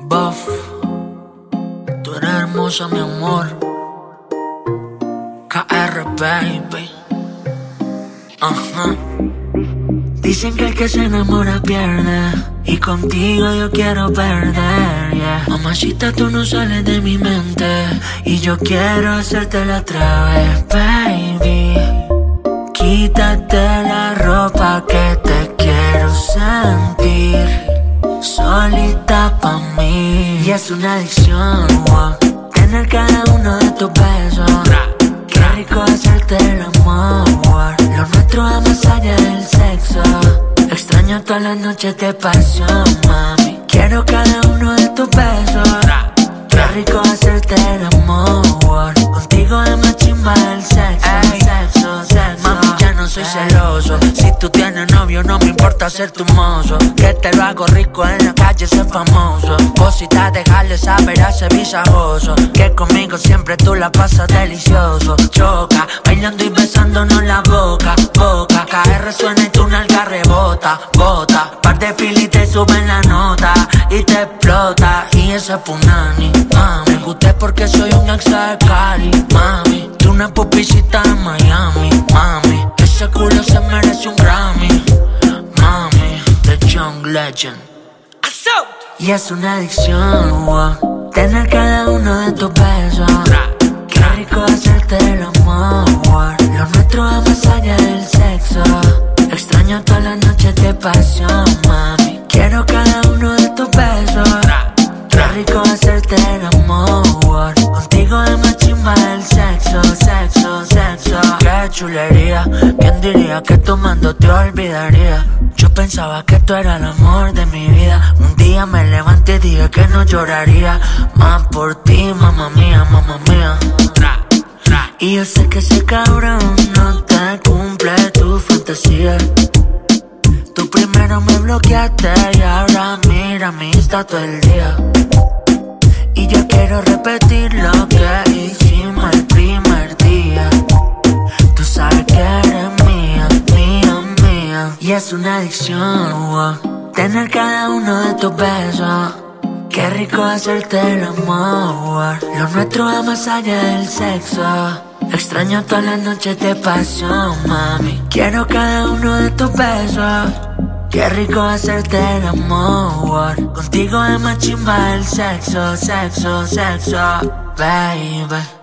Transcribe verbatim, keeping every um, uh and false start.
Buff, tú eres hermosa, mi amor. K R, baby. Ajá. Dicen que el que se enamora pierde, y contigo yo quiero perder, yeah. Mamacita, tú no sales de mi mente, y yo quiero hacértela otra vez, baby. Quítate la ropa que te quiero sentir solita pa' mí. Y es una adicción, wow, tener cada uno de tus besos. Qué rico hacerte el amor, wow. Lo nuestro va más allá del sexo. Extraño todas las noches de pasión, mami. Quiero cada uno de tus besos. Qué rico hacerte el amor, wow. Contigo es más chimba el sexo, ey, sexo, sexo. Mami, ya no soy celoso. Si tú tienes novio no me importa ser tu mozo. Que te lo hago rico en la calle, ser famoso. Cositas, dejarle saber a ese visajoso que conmigo siempre tú la pasas delicioso. Choca, bailando y besándonos la boca, boca. K R suena y tu nalga rebota, bota. Par de fili te suben la nota y te explota. Y ese es punani, mami. Me gusté porque soy un exa de Cali, mami. Tú una pupicita en Miami, mami. Ese culo se merece un Grammy, mami. The Young Legend. Y es una adicción, wow, tener cada uno de tus besos. Qué rico hacerte el amor, wow. Lo nuestro va más allá del sexo. Extraño todas las noches de pasión, mami. Quiero cada uno de tus besos. Qué rico hacerte el amor, wow. Contigo es más chimba el sexo, sexo, sexo. Qué chulería, ¿quién diría que tomando te olvidaría? Yo pensaba que tú eras el amor de mi vida. Un día me levanté y dije que no lloraría más por ti, mamá mía, mamá mía. Y yo sé que ese cabrón no te cumple tu fantasía. Tú primero me bloqueaste y ahora mira mi Insta todo el día. Y yo quiero repetir lo que hicimos el primer día. Tú sabes que eres mía, mía, mía. Y es una adicción, wow, tener cada uno de tus besos. Qué rico hacerte el amor, wow. Lo nuestro va más allá del sexo. Extraño todas las noches de pasión, mami. Quiero cada uno de tus besos. Qué rico hacerte el amor, wow. Contigo es más chimba el sexo, sexo, sexo, baby.